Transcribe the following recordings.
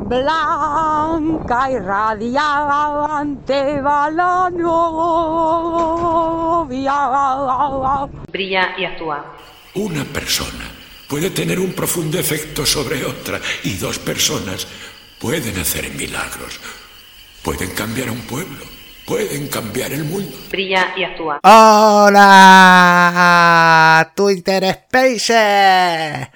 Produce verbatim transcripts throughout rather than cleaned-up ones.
Blanca y radiante va la novia. Brilla y actúa. Una persona puede tener un profundo efecto sobre otra y dos personas pueden hacer milagros. Pueden cambiar a un pueblo, pueden cambiar el mundo. Brilla y actúa. ¡Hola! Twitter Spaces.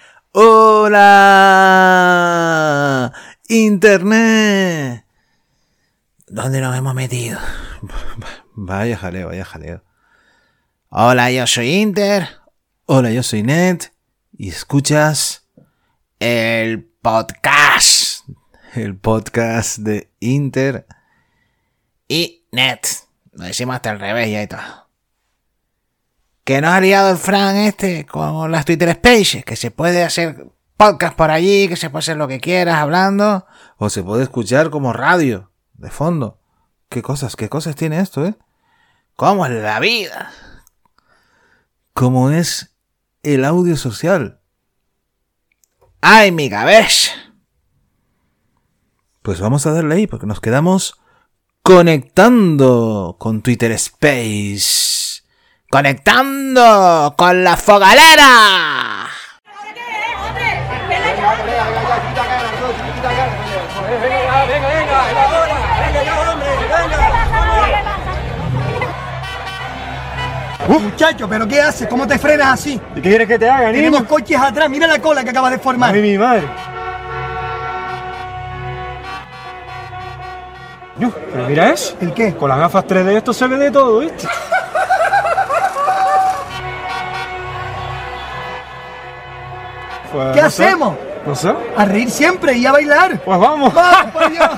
¡Hola! Internet. ¿Dónde nos hemos metido? Vaya jaleo, vaya jaleo. Hola, yo soy Inter. Hola, yo soy Net. Y escuchas el podcast. El podcast de Inter y Net. Lo decimos hasta al revés ya y todo. Que nos ha liado el Fran este con las Twitter Spaces. Que se puede hacer podcast por allí, que se puede hacer lo que quieras hablando. O se puede escuchar como radio, de fondo. ¿Qué cosas, qué cosas tiene esto, eh? ¿Cómo es la vida? ¿Cómo es el audio social? ¡Ay, mi cabeza! Pues vamos a darle ahí, porque nos quedamos conectando con Twitter Space. ¡Conectando con la fogalera! Uh, muchacho, ¿pero qué haces? ¿Cómo te frenas así? ¿Y qué quieres que te haga, niño? Tenemos coches atrás, mira la cola que acabas de formar. Ay, mi madre. No, pero mira eso. ¿El qué? Con las gafas tres D esto se ve de todo, ¿viste? Pues, ¿Qué no hacemos? Sé. No sé. A reír siempre y a bailar. Pues vamos. ¡Vamos, por Dios!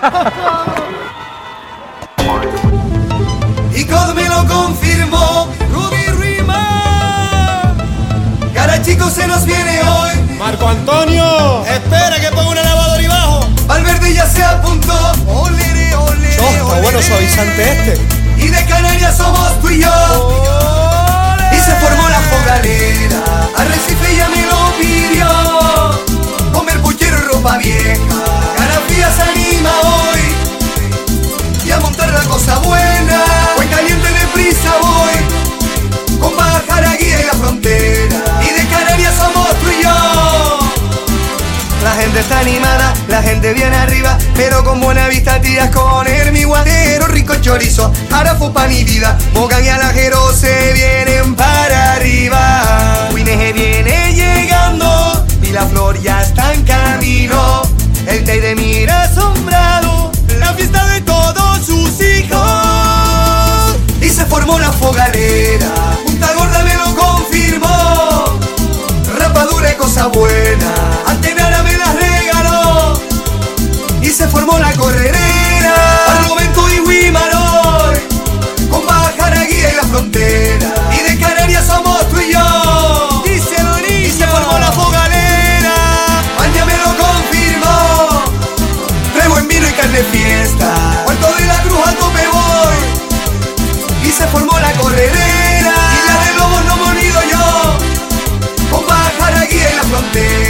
Y God me lo confirmó, Rudy Rima. Cara chico se nos viene hoy. Marco Antonio, espera que pongo una lavadora y bajo. Valverde ya se apuntó. Olere, olere, Chosta, olere. bueno suavizante este. Y de Canarias somos tú y yo. Olere. Y se formó la fogalera. Arrecife ya me lo pidió. Comer puchero y ropa vieja. Garafía se anima hoy. Y a montar la cosa buena. Pues caliente deprisa voy. Con bajar a guía y la frontera. Y de Canarias somos tú y yo. La gente está animada, la gente viene arriba. Pero con buena vista tías con mi guadero, rico chorizo, harafo pan y vida. Mogan y alajero se vienen para arriba. Wineje viene llegando y la flor ya está en camino. El Teide mira asombrado la fiesta de todos sus hijos. Y se formó la fogalera, Punta Gorda me lo confirmó. Rapadura y cosa buena, Antenara me la regaló. Y se formó la corredera, Barlovento y Wimaroy. Con Bajaraguía y la frontera. Y de Canarias somos tú y yo. Díselo, niño. Y se formó la fogalera, Maña me lo confirmó. Traigo en vino y carne fiesta, Puerto de la Cruz a tope voy. Y se formó la corredera, y la de lobos no me olvido yo. Con Bajaraguía y la frontera.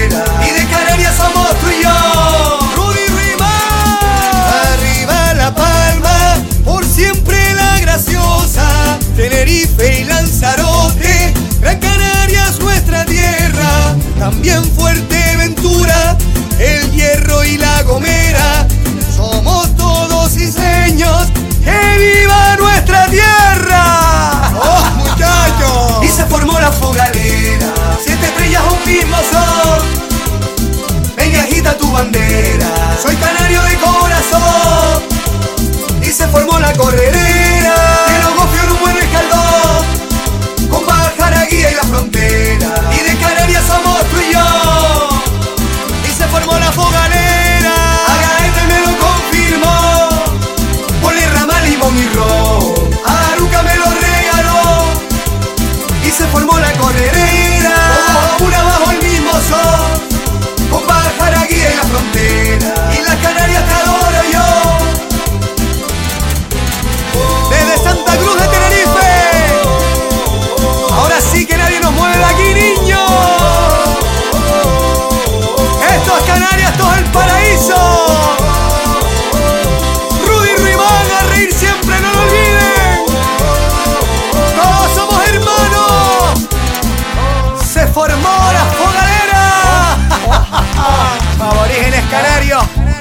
canario.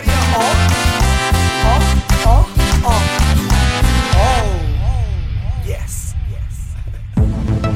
Yes, yes.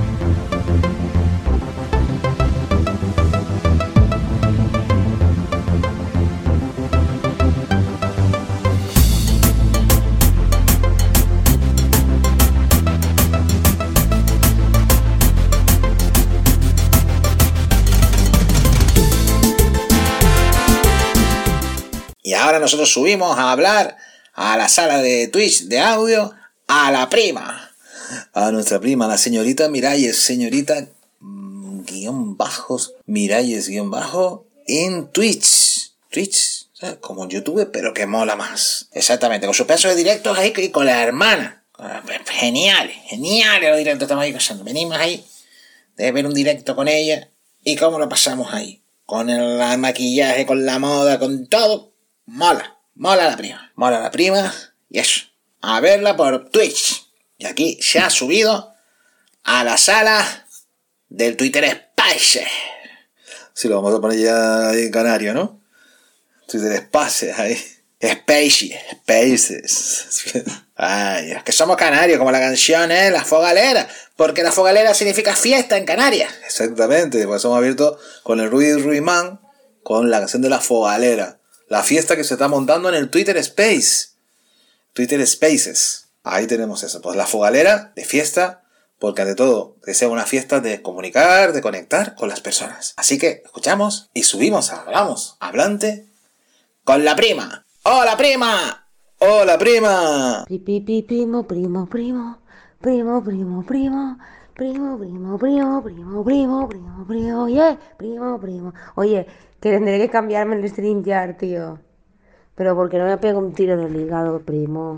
Y ahora nosotros subimos a hablar a la sala de Twitch de audio a la prima. A nuestra prima, la señorita Miralles, señorita mmm, guión bajos, Miralles guión bajo en Twitch. Twitch, o sea, como YouTube, pero que mola más. Exactamente, con sus pedazos de directos ahí y con la hermana. Genial, genial los directos estamos ahí pasando. Venimos ahí de ver un directo con ella y cómo lo pasamos ahí. Con el maquillaje, con la moda, con todo. Mola, mola la prima. Mola la prima y eso. A verla por Twitch. Y aquí se ha subido a la sala del Twitter Spaces. Sí, lo vamos a poner ya ahí en canario, ¿no? Twitter Spaces ahí. Spaces, Spaces. Ay, es que somos canarios, como la canción, ¿eh? La fogalera. Porque la fogalera significa fiesta en Canarias. Exactamente, por eso hemos abierto con el Ruiz Ruimán, con la canción de la fogalera. La fiesta que se está montando en el Twitter Space. Twitter Spaces. Ahí tenemos eso. Pues la fogalera de fiesta. Porque ante todo, que sea una fiesta de comunicar, de conectar con las personas. Así que escuchamos y subimos, hablamos, hablante con la prima. ¡Hola, prima! ¡Hola, prima! Pi, pi, pi, primo, primo, primo. Primo, primo, primo. Primo, primo, primo, primo, primo, primo, primo. Oye, primo, primo. Oye, que tendré que cambiarme el StreamYard, tío. Pero porque no me pego un tiro en el hígado, primo.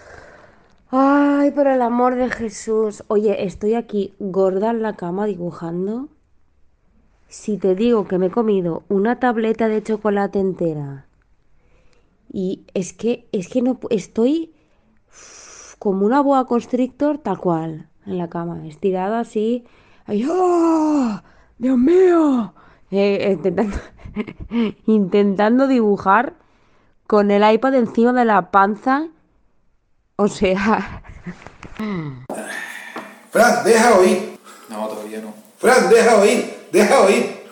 Ay, por el amor de Jesús. Oye, estoy aquí gorda en la cama dibujando. Si te digo que me he comido una tableta de chocolate entera. Y es que, es que no, estoy como una boa constrictor tal cual, en la cama, estirada así. ¡Ay, oh! ¡Dios mío! Eh, eh, intentando, intentando dibujar con el iPad encima de la panza. O sea... Fran, deja oír. No, todavía no. Fran, deja oír, deja oír.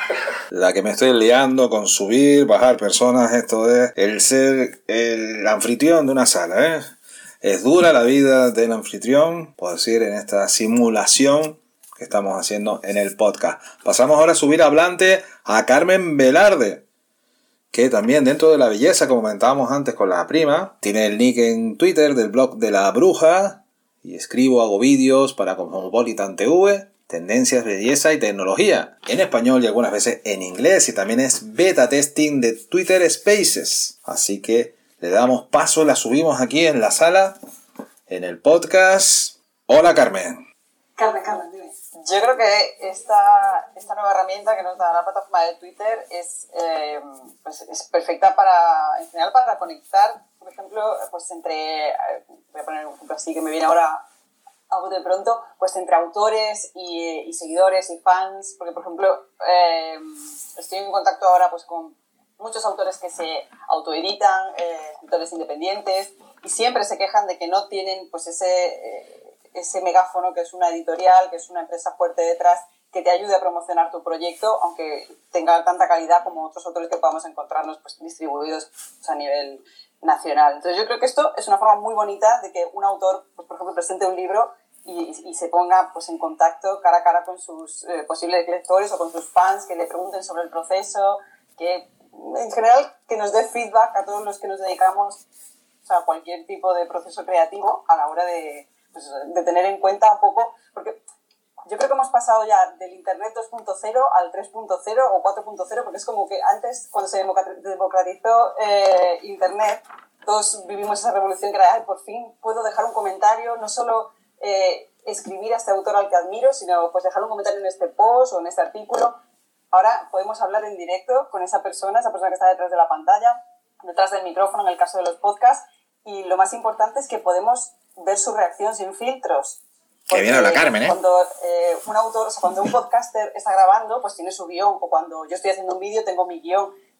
La que me estoy liando con subir, bajar personas, esto es el ser el anfitrión de una sala, ¿eh? Es dura la vida del anfitrión, puedo decir, en esta simulación que estamos haciendo en el podcast. Pasamos ahora a subir hablante a Carmen Velarde, que también dentro de la belleza, como comentábamos antes con la prima, tiene el nick en Twitter del blog de la bruja, y escribo, hago vídeos para Cosmopolitan T V, tendencias, belleza y tecnología, en español y algunas veces en inglés, y también es beta testing de Twitter Spaces. Así que le damos paso, la subimos aquí en la sala, en el podcast. Hola, Carmen. Carmen, Carmen, dime. Yo creo que esta, esta nueva herramienta que nos da la plataforma de Twitter es, eh, pues es perfecta para, en general, para conectar, por ejemplo, pues entre, voy a poner un ejemplo así que me viene ahora a de pronto, pues entre autores y, y seguidores y fans, porque por ejemplo eh, estoy en contacto ahora pues con muchos autores que se autoeditan, eh, autores independientes, y siempre se quejan de que no tienen pues ese, eh, ese megáfono que es una editorial, que es una empresa fuerte detrás, que te ayude a promocionar tu proyecto, aunque tenga tanta calidad como otros autores que podamos encontrarnos pues, distribuidos pues, a nivel nacional. Entonces yo creo que esto es una forma muy bonita de que un autor, pues, por ejemplo, presente un libro y, y se ponga pues, en contacto cara a cara con sus eh, posibles lectores o con sus fans, que le pregunten sobre el proceso, que en general que nos dé feedback a todos los que nos dedicamos a cualquier tipo de proceso creativo a la hora de, pues, de tener en cuenta un poco, porque yo creo que hemos pasado ya del Internet dos punto cero al tres punto cero o cuatro punto cero, porque es como que antes, cuando se democratizó eh, Internet, todos vivimos esa revolución que era, ay, por fin puedo dejar un comentario, no solo eh, escribir a este autor al que admiro, sino pues dejar un comentario en este post o en este artículo. Ahora podemos hablar en directo con esa persona, esa persona que está detrás de la pantalla, detrás del micrófono en el caso de los podcasts, y lo más importante es que podemos ver su reacción sin filtros. Que bien habla Carmen, ¿eh? Cuando eh, un autor, o sea, cuando un podcaster está grabando, pues tiene su guión, o cuando yo estoy haciendo un vídeo tengo mi guión,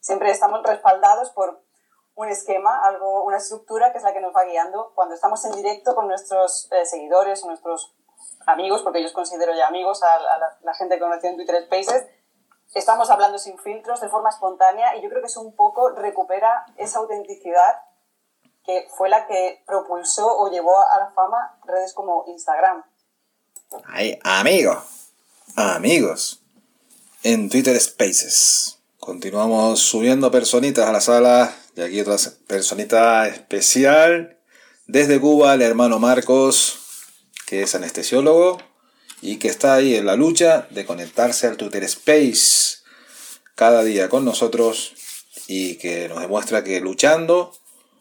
siempre estamos respaldados por un esquema, algo, una estructura que es la que nos va guiando cuando estamos en directo con nuestros eh, seguidores o nuestros amigos, porque yo os considero ya amigos a, a la, la gente que conocí en Twitter Spaces. Estamos hablando sin filtros, de forma espontánea, y yo creo que eso un poco recupera esa autenticidad que fue la que propulsó o llevó a la fama redes como Instagram. Ay, amigos, amigos, en Twitter Spaces. Continuamos subiendo personitas a la sala, y aquí otra personita especial. Desde Cuba, el hermano Marcos, que es anestesiólogo y que está ahí en la lucha de conectarse al Twitter Space cada día con nosotros, y que nos demuestra que luchando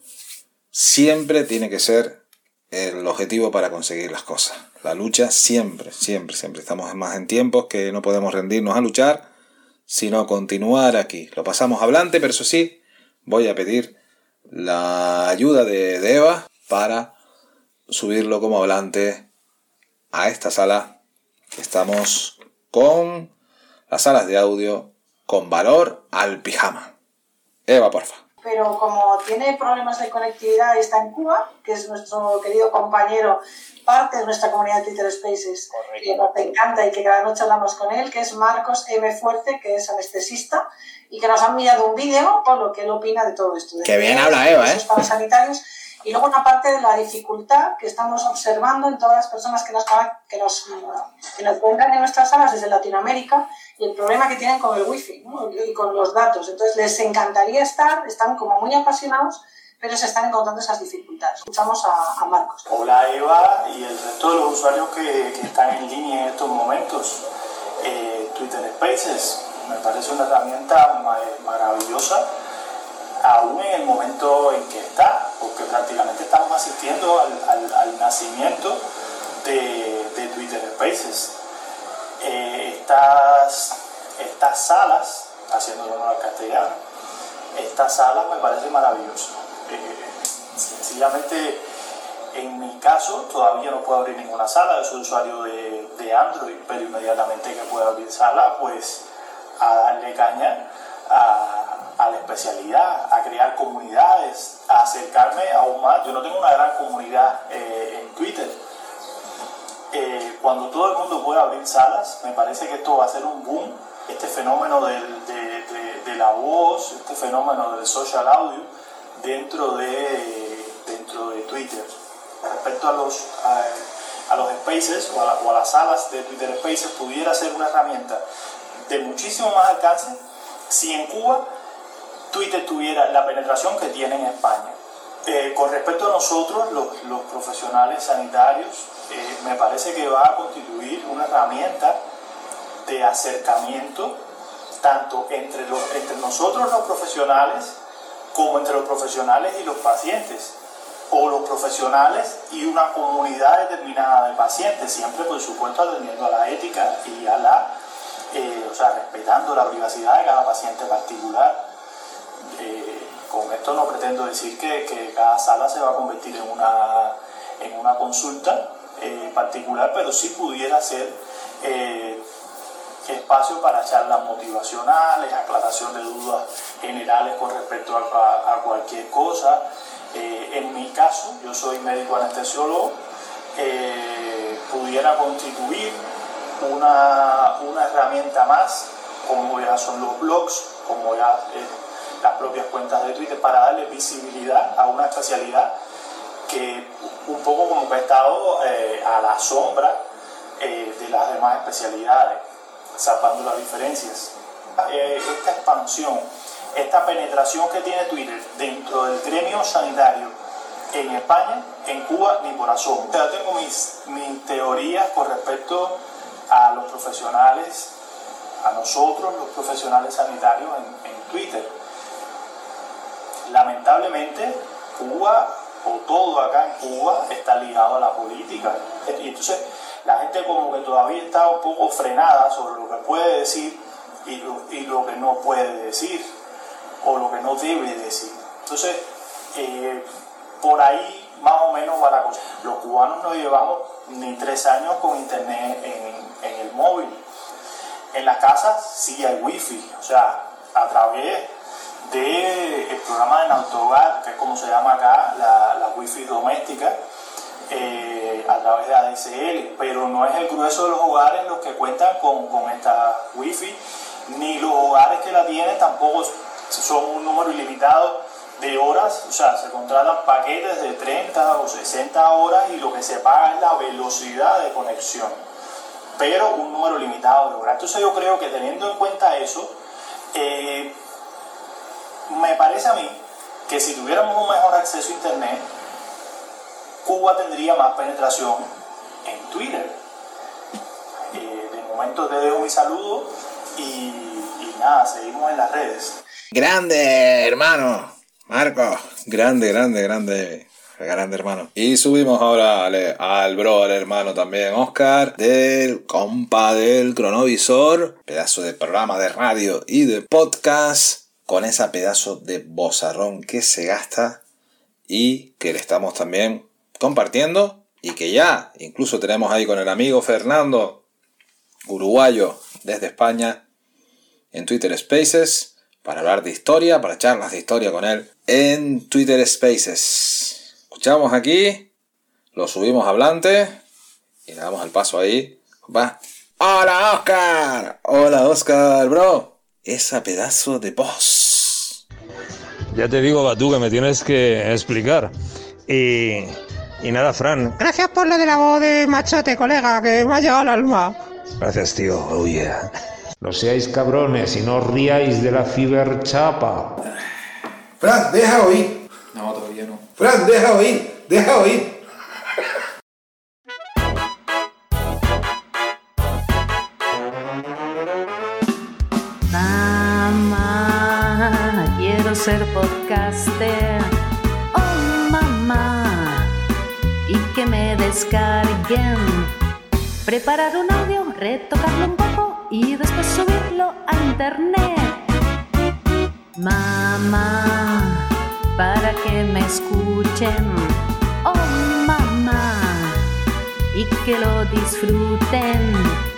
siempre tiene que ser el objetivo para conseguir las cosas. La lucha siempre, siempre, siempre. Estamos más en tiempos que no podemos rendirnos a luchar, sino continuar aquí. Lo pasamos hablante, pero eso sí, voy a pedir la ayuda de, de Eva para subirlo como hablante a esta sala, que estamos con las salas de audio con valor al pijama. Eva, porfa. Pero como tiene problemas de conectividad y está en Cuba, que es nuestro querido compañero, parte de nuestra comunidad de Twitter Spaces, correcto, que nos encanta y que cada noche hablamos con él, que es Marcos M. Fuerte, que es anestesista, y que nos ha enviado un vídeo por lo que él opina de todo esto. Que bien habla Eva, ¿eh? Para sanitarios. Y luego una parte de la dificultad que estamos observando en todas las personas que nos, que nos, que nos encuentran en nuestras salas desde Latinoamérica, y el problema que tienen con el wifi, ¿no? Y con los datos. Entonces les encantaría estar, están como muy apasionados, pero se están encontrando esas dificultades. Escuchamos a, a Marcos. Hola Eva y el resto de los usuarios que, que están en línea en estos momentos. Eh, Twitter Spaces me parece una herramienta maravillosa, aún en el momento en que está, porque prácticamente estamos asistiendo al, al, al nacimiento de, de Twitter Spaces. Eh, estas, estas salas, haciéndolo en castellano, estas salas me parecen maravillosas. Eh, sencillamente, en mi caso, todavía no puedo abrir ninguna sala, yo soy usuario de, de Android, pero inmediatamente que pueda abrir sala, pues a darle caña a, a la especialidad, a crear comunidades, a acercarme aún más. Yo no tengo una gran comunidad eh, en Twitter. Eh, cuando todo el mundo pueda abrir salas, me parece que esto va a ser un boom. Este fenómeno del, de, de, de la voz, este fenómeno del social audio dentro de, dentro de Twitter. Respecto a los, a, a los spaces o a, la, o a las salas de Twitter Spaces, pudiera ser una herramienta de muchísimo más alcance si en Cuba Twitter tuviera la penetración que tiene en España. Eh, con respecto a nosotros, los, los profesionales sanitarios, eh, me parece que va a constituir una herramienta de acercamiento tanto entre, los, entre nosotros los profesionales como entre los profesionales y los pacientes, o los profesionales y una comunidad determinada de pacientes, siempre por supuesto atendiendo a la ética y a la, eh, o sea, respetando la privacidad de cada paciente particular. Eh, con esto no pretendo decir que, que cada sala se va a convertir en una, en una consulta eh, particular, pero sí pudiera ser eh, espacio para charlas motivacionales, aclaración de dudas generales con respecto a, a, a cualquier cosa. Eh, en mi caso, yo soy médico anestesiólogo, eh, pudiera constituir una, una herramienta más, como ya son los blogs, como ya eh, las propias cuentas de Twitter, para darle visibilidad a una especialidad que un poco como que ha estado eh, a la sombra eh, de las demás especialidades, salvando las diferencias. Eh, esta expansión, esta penetración que tiene Twitter dentro del gremio sanitario en España, en Cuba, ni por asomo. Yo tengo mis, mis teorías con respecto a los profesionales, a nosotros los profesionales sanitarios en, en Twitter. Lamentablemente, Cuba, o todo acá en Cuba, está ligado a la política. Y entonces la gente como que todavía está un poco frenada sobre lo que puede decir y lo, y lo que no puede decir, o lo que no debe decir. Entonces, eh, por ahí más o menos va la cosa. Los cubanos no llevamos ni tres años con internet en, en el móvil. En las casas sí hay wifi, o sea, a través del programa de Nautogar, que es como se llama acá, la, la wifi doméstica, eh, a través de A D S L, pero no es el grueso de los hogares los que cuentan con, con esta wifi, ni los hogares que la tienen tampoco son un número ilimitado de horas, o sea, se contratan paquetes de treinta o sesenta horas y lo que se paga es la velocidad de conexión, pero un número limitado de horas. Entonces yo creo que teniendo en cuenta eso, eh, me parece a mí que si tuviéramos un mejor acceso a internet, Cuba tendría más penetración en Twitter. Eh, de momento te dejo mi saludo y, y nada, seguimos en las redes. Grande, hermano. Marco. Grande, grande, grande. Grande, hermano. Y subimos ahora al, al bro, al hermano también, Oscar, del compa del cronovisor. Pedazo de programa de radio y de podcast. Con esa pedazo de bozarrón que se gasta y que le estamos también compartiendo. Y que ya incluso tenemos ahí con el amigo Fernando, uruguayo desde España, en Twitter Spaces, para hablar de historia, para charlas de historia con él en Twitter Spaces. Escuchamos aquí, lo subimos hablante y le damos el paso ahí. Va. ¡Hola, Oscar! ¡Hola, Oscar, bro! Esa pedazo de voz. Ya te digo, Batú, que me tienes que explicar. Y, y nada, Fran. Gracias por lo de la voz de machote, colega, que me ha llegado al alma. Gracias, tío. Oh, yeah. No seáis cabrones y no os riáis de la ciberchapa. Fran, deja oír. No, todavía no. Fran, deja oír. Deja oír. Mamá, quiero ser podcaster. Oh, mamá, y que me descarguen. Preparar un audio, retocarlo un poco y después subirlo a internet. Mamá, para que me escuchen. Oh, mamá, y que lo disfruten.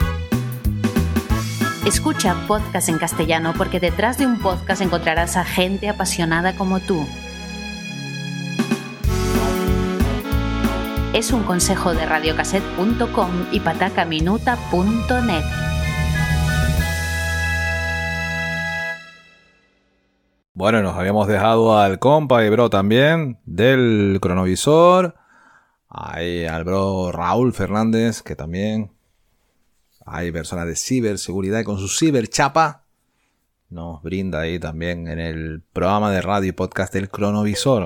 Escucha podcast en castellano porque detrás de un podcast encontrarás a gente apasionada como tú. Es un consejo de radiocassette punto com y patacaminuta punto net. Bueno, nos habíamos dejado al compa y bro también del cronovisor. Ahí al bro Raúl Fernández, que también hay personas de ciberseguridad con su ciberchapa. Nos brinda ahí también en el programa de radio y podcast del cronovisor.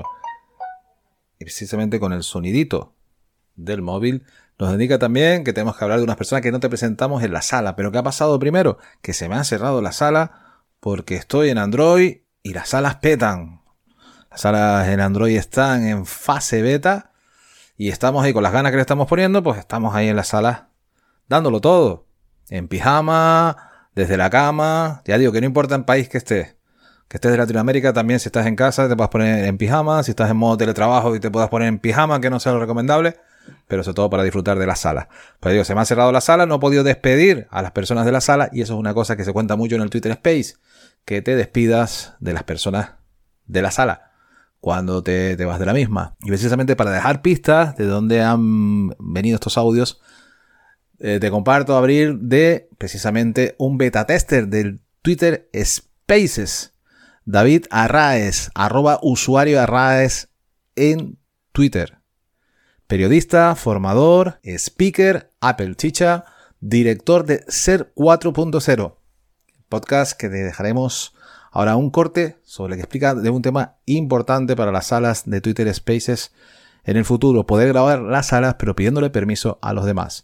Y precisamente con el sonidito del móvil nos indica también que tenemos que hablar de unas personas que no te presentamos en la sala. Pero ¿qué ha pasado primero? Que se me ha cerrado la sala porque estoy en Android y las salas petan. Las salas en Android están en fase beta y estamos ahí con las ganas que le estamos poniendo, pues estamos ahí en la sala dándolo todo. En pijama, desde la cama. Ya digo que no importa el país que estés. Que estés de Latinoamérica también, si estás en casa te puedes poner en pijama. Si estás en modo teletrabajo y te puedas poner en pijama, que no sea lo recomendable. Pero sobre todo para disfrutar de la sala. Pues digo, se me ha cerrado la sala, no he podido despedir a las personas de la sala. Y eso es una cosa que se cuenta mucho en el Twitter Space. Que te despidas de las personas de la sala cuando te, te vas de la misma. Y precisamente para dejar pistas de dónde han venido estos audios, eh, te comparto abrir de precisamente un beta tester del Twitter Spaces. David Arraez, arroba usuario Arraez en Twitter. Periodista, formador, speaker, Apple Chicha, director de Ser cuatro punto cero. Podcast que te dejaremos ahora un corte sobre el que explica de un tema importante para las salas de Twitter Spaces en el futuro. Poder grabar las salas pero pidiéndole permiso a los demás.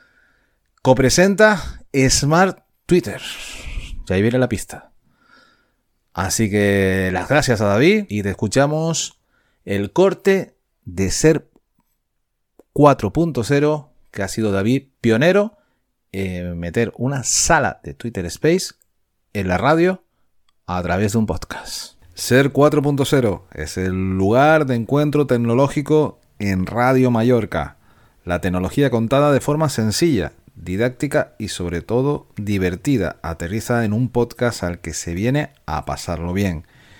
Copresenta Smart Twitter. Y ahí viene la pista. Así que las gracias a David y te escuchamos el corte de Ser cuatro punto cero que ha sido David pionero en meter una sala de Twitter Space en la radio a través de un podcast. Ser cuatro punto cero es el lugar de encuentro tecnológico en Radio Mallorca. La tecnología contada de forma sencilla, didáctica y sobre todo divertida. Aterriza en un podcast al que se viene a pasarlo bien.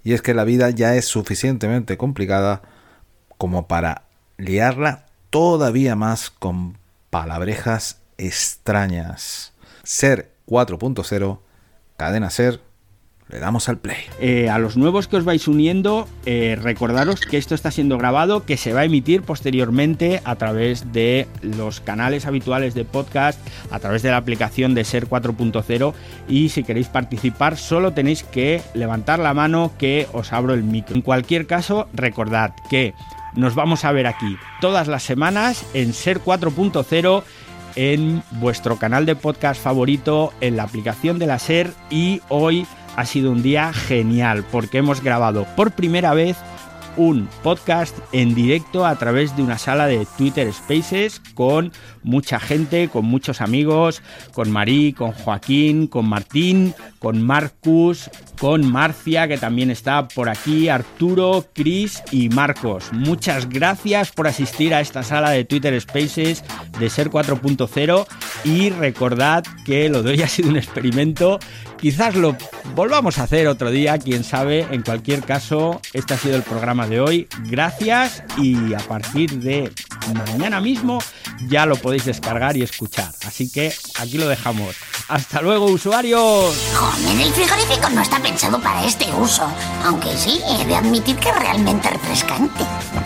Y es que la vida ya es suficientemente complicada como para liarla todavía más con palabrejas extrañas. Ser cuatro punto cero, Cadena Ser, le damos al play. Eh, a los nuevos que os vais uniendo, eh, recordaros que esto está siendo grabado, que se va a emitir posteriormente a través de los canales habituales de podcast, a través de la aplicación de Ser cuatro punto cero, y si queréis participar solo tenéis que levantar la mano que os abro el micro. En cualquier caso, recordad que nos vamos a ver aquí todas las semanas en Ser cuatro punto cero, en vuestro canal de podcast favorito, en la aplicación de la Ser, y hoy ha sido un día genial porque hemos grabado por primera vez un podcast en directo a través de una sala de Twitter Spaces con mucha gente, con muchos amigos, con Marí, con Joaquín, con Martín, con Marcus, con Marcia, que también está por aquí, Arturo, Chris y Marcos. Muchas gracias por asistir a esta sala de Twitter Spaces de Ser cuatro punto cero y recordad que lo de hoy ha sido un experimento. Quizás lo volvamos a hacer otro día, quién sabe. En cualquier caso, este ha sido el programa de hoy. Gracias, y a partir de mañana mismo ya lo podéis descargar y escuchar. Así que aquí lo dejamos. ¡Hasta luego, usuarios! Joder, el frigorífico no está pensado para este uso, aunque sí, he de admitir que es realmente refrescante.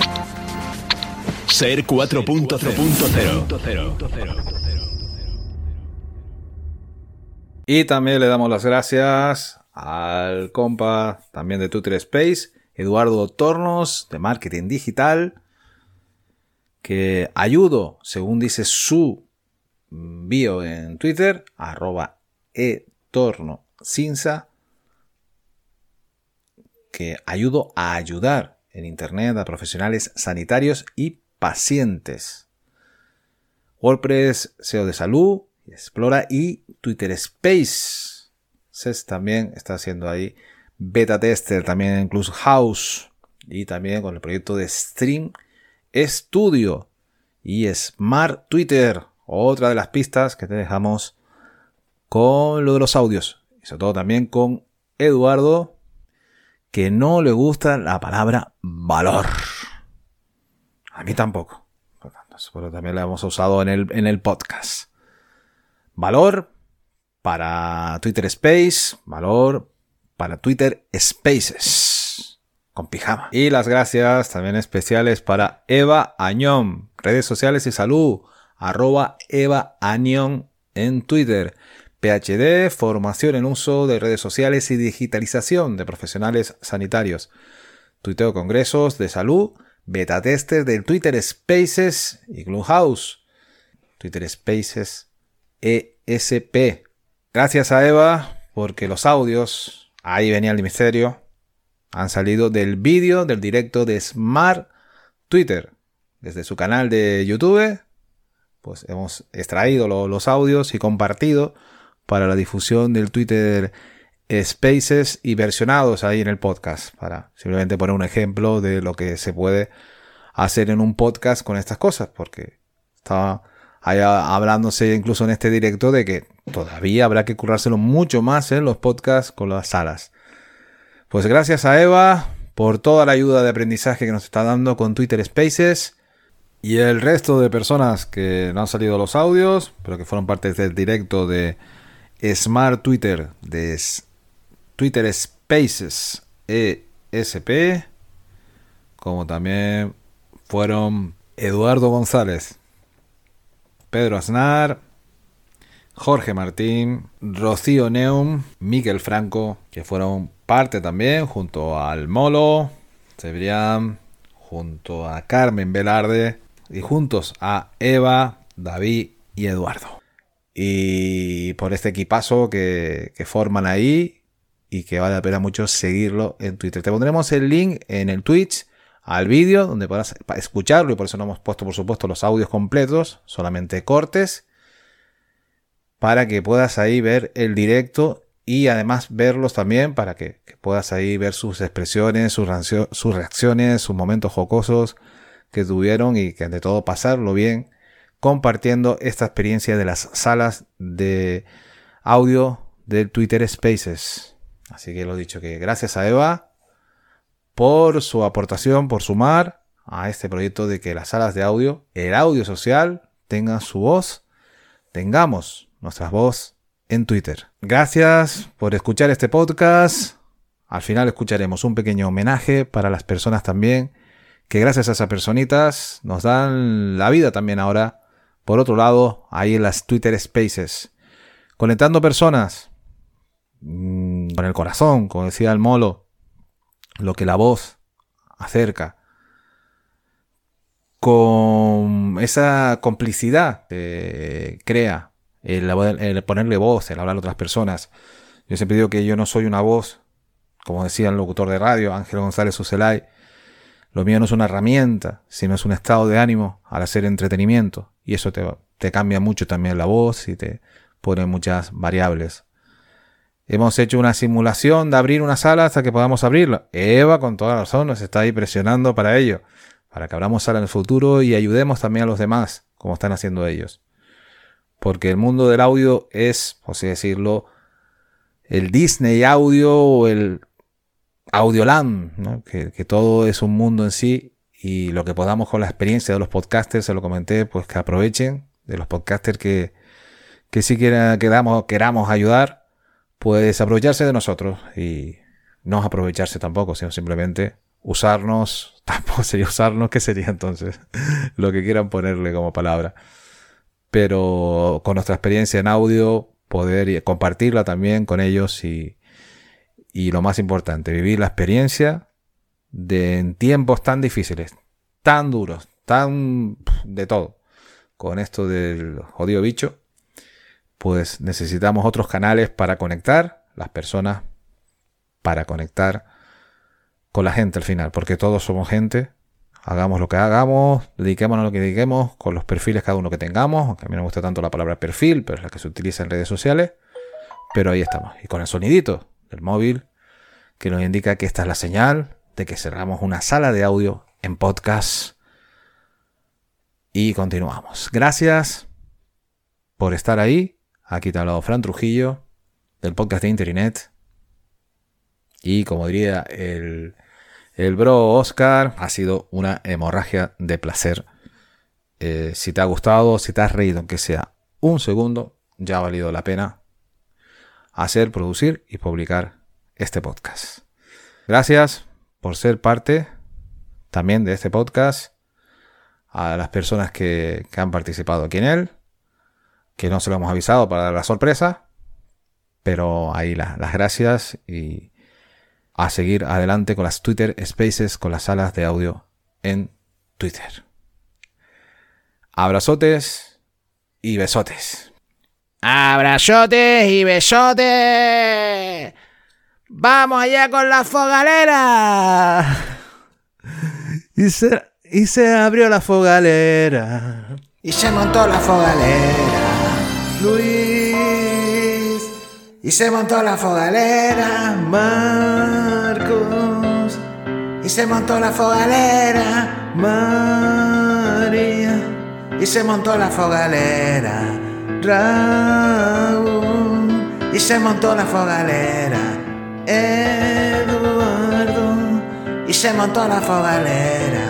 Ser cuatro punto cero. Y también le damos las gracias al compa también de Twitter Space, Eduardo Tornos, de Marketing Digital, que ayudo, según dice su bio en Twitter, arroba etornocinza, que ayudo a ayudar en Internet a profesionales sanitarios y pacientes. WordPress S E O de salud, Explora, y Twitter Space. Ces también está haciendo ahí beta tester también en Clubhouse, y también con el proyecto de Stream Studio y Smart Twitter, otra de las pistas que te dejamos con lo de los audios, y sobre todo también con Eduardo, que no le gusta la palabra valor. A mí tampoco, pero también la hemos usado en el, en el podcast. Valor para Twitter Space, valor para Twitter Spaces, con pijama. Y las gracias también especiales para Eva Añón, redes sociales y salud, arroba Eva Añón en Twitter. P H D, formación en uso de redes sociales y digitalización de profesionales sanitarios. Tuiteo congresos de salud, beta tester del Twitter Spaces y Clubhouse. Twitter Spaces E S P. Gracias a Eva, porque los audios, ahí venía el misterio, han salido del vídeo del directo de Smart Twitter. Desde su canal de YouTube, pues hemos extraído lo, los audios y compartido para la difusión del Twitter Spaces y versionados ahí en el podcast, para simplemente poner un ejemplo de lo que se puede hacer en un podcast con estas cosas, porque estaba ahí hablándose incluso en este directo de que todavía habrá que currárselo mucho más en los podcasts con las salas. Pues gracias a Eva por toda la ayuda de aprendizaje que nos está dando con Twitter Spaces, y el resto de personas que no han salido los audios, pero que fueron parte del directo de Smart Twitter, de Twitter Spaces E S P, como también fueron Eduardo González, Pedro Aznar, Jorge Martín, Rocío Neum, Miguel Franco, que fueron parte también, junto al Molo, Cebrián, junto a Carmen Velarde, y juntos a Eva, David y Eduardo. Y por este equipazo que, que forman ahí, y que vale la pena mucho seguirlo en Twitter. Te pondremos el link en el Twitch al vídeo donde podrás escucharlo, y por eso no hemos puesto, por supuesto, los audios completos, solamente cortes, para que puedas ahí ver el directo, y además verlos también para que, que puedas ahí ver sus expresiones, sus, reaccio- sus reacciones, sus momentos jocosos que tuvieron, y que ante todo pasarlo bien compartiendo esta experiencia de las salas de audio del Twitter Spaces. Así que lo dicho, que gracias a Eva por su aportación, por sumar a este proyecto de que las salas de audio, el audio social, tengan su voz, tengamos nuestra voz en Twitter. Gracias por escuchar este podcast. Al final escucharemos un pequeño homenaje para las personas también, que gracias a esas personitas nos dan la vida también ahora, por otro lado, ahí en las Twitter Spaces. Conectando personas mmm, con el corazón, como decía el Molo, lo que la voz acerca, con esa complicidad que crea el, el ponerle voz, el hablar a otras personas. Yo siempre digo que yo no soy una voz, como decía el locutor de radio, Ángel González Ucelay. Lo mío no es una herramienta, sino es un estado de ánimo al hacer entretenimiento. Y eso te, te cambia mucho también la voz y te pone muchas variables. Hemos hecho una simulación de abrir una sala hasta que podamos abrirla. Eva, con toda razón, nos está ahí presionando para ello, para que abramos sala en el futuro y ayudemos también a los demás, como están haciendo ellos. Porque el mundo del audio es, por así decirlo, el Disney audio o el Audioland, ¿no? Que, que todo es un mundo en sí, y lo que podamos con la experiencia de los podcasters, se lo comenté, pues que aprovechen de los podcasters que, que sí quiera, queramos, queramos ayudar, pues aprovecharse de nosotros, y no aprovecharse tampoco, sino simplemente usarnos. Tampoco sería usarnos, ¿qué sería entonces? Lo que quieran ponerle como palabra. Pero con nuestra experiencia en audio, poder compartirla también con ellos y, y lo más importante, vivir la experiencia de en tiempos tan difíciles, tan duros, tan de todo. Con esto del jodido bicho, pues necesitamos otros canales para conectar las personas, para conectar con la gente al final, porque todos somos gente. Hagamos lo que hagamos, dediquémonos a lo que dediquemos, con los perfiles cada uno que tengamos, aunque a mí no me gusta tanto la palabra perfil, pero es la que se utiliza en redes sociales, pero ahí estamos. Y con el sonidito del móvil, que nos indica que esta es la señal de que cerramos una sala de audio en podcast. Y continuamos. Gracias por estar ahí. Aquí te ha hablado Fran Trujillo, del podcast de Internet. Y como diría el... El bro Oscar, ha sido una hemorragia de placer. Eh, si te ha gustado, si te has reído, aunque sea un segundo, ya ha valido la pena hacer, producir y publicar este podcast. Gracias por ser parte también de este podcast. A las personas que, que han participado aquí en él, que no se lo hemos avisado para dar la sorpresa, pero ahí la, las gracias y... a seguir adelante con las Twitter Spaces, con las salas de audio en Twitter. Abrazotes y besotes. Abrazotes y besotes. Vamos allá con la fogalera. Y se, y se abrió la fogalera. Y se montó la fogalera. Luis. Y se montó la fogalera. Marcos. Y se montó la fogalera. María. Y se montó la fogalera. Raúl. Y se montó la fogalera. Eduardo. Y se montó la fogalera.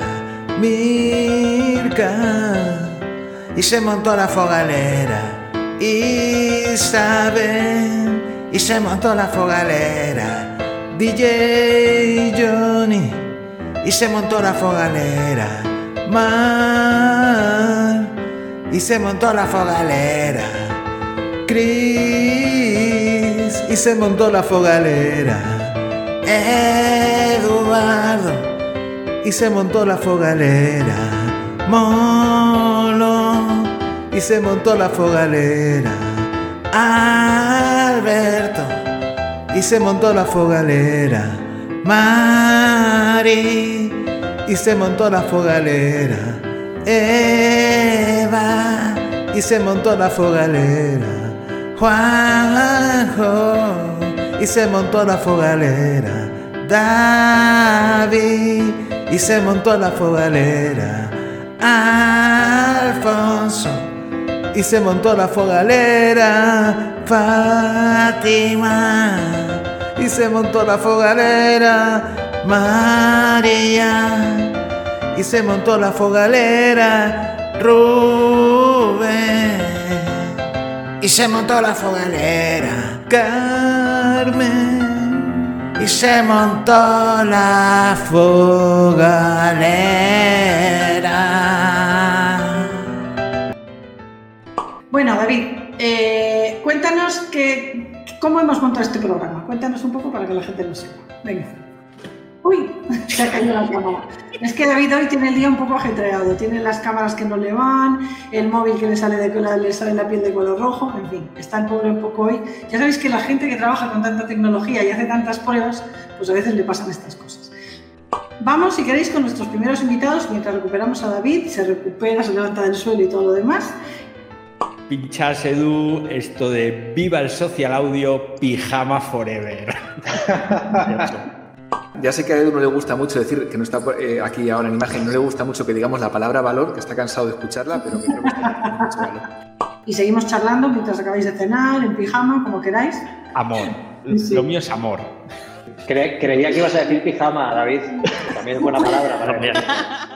Mirka. Y se montó la fogalera. Isabel. Y se montó la fogalera. D J Johnny. Y se montó la fogalera. Mar. Y se montó la fogalera. Chris. Y se montó la fogalera. Eduardo. Y se montó la fogalera. Molo. Y se montó la fogalera. Alberto. Y se montó la fogalera. Mari. Y se montó la fogalera. Eva. Y se montó la fogalera. Juanjo. Y se montó la fogalera. David. Y se montó la fogalera. Alfonso. Y se montó la fogalera. Fátima. Y se montó la fogalera. María, y se montó la fogalera. Rubén, y se montó la fogalera. Carmen, y se montó la fogalera. Bueno, David, eh, cuéntanos que, cómo hemos montado este programa. Cuéntanos un poco para que la gente lo sepa. Venga. Uy, se ha caído la cámara. Es que David hoy tiene el día un poco ajetreado. Tiene las cámaras que no le van, el móvil que le sale, de, le sale la piel de color rojo, en fin, está el pobre un poco hoy. Ya sabéis que la gente que trabaja con tanta tecnología y hace tantas pruebas, pues a veces le pasan estas cosas. Vamos, si queréis, con nuestros primeros invitados, mientras recuperamos a David, se recupera, se levanta del suelo y todo lo demás. Pinchas, Edu, esto de Viva el Social Audio, Pijama Forever. Ya sé que a Edu no le gusta mucho decir, que no está eh, aquí ahora en imagen, no le gusta mucho que digamos la palabra valor, que está cansado de escucharla, pero que creo que está mucho valor. Y seguimos charlando mientras acabáis de cenar, en pijama, como queráis. Amor. Sí. Lo mío es amor. Cre- creía que ibas a decir pijama, David. También es buena palabra para mí.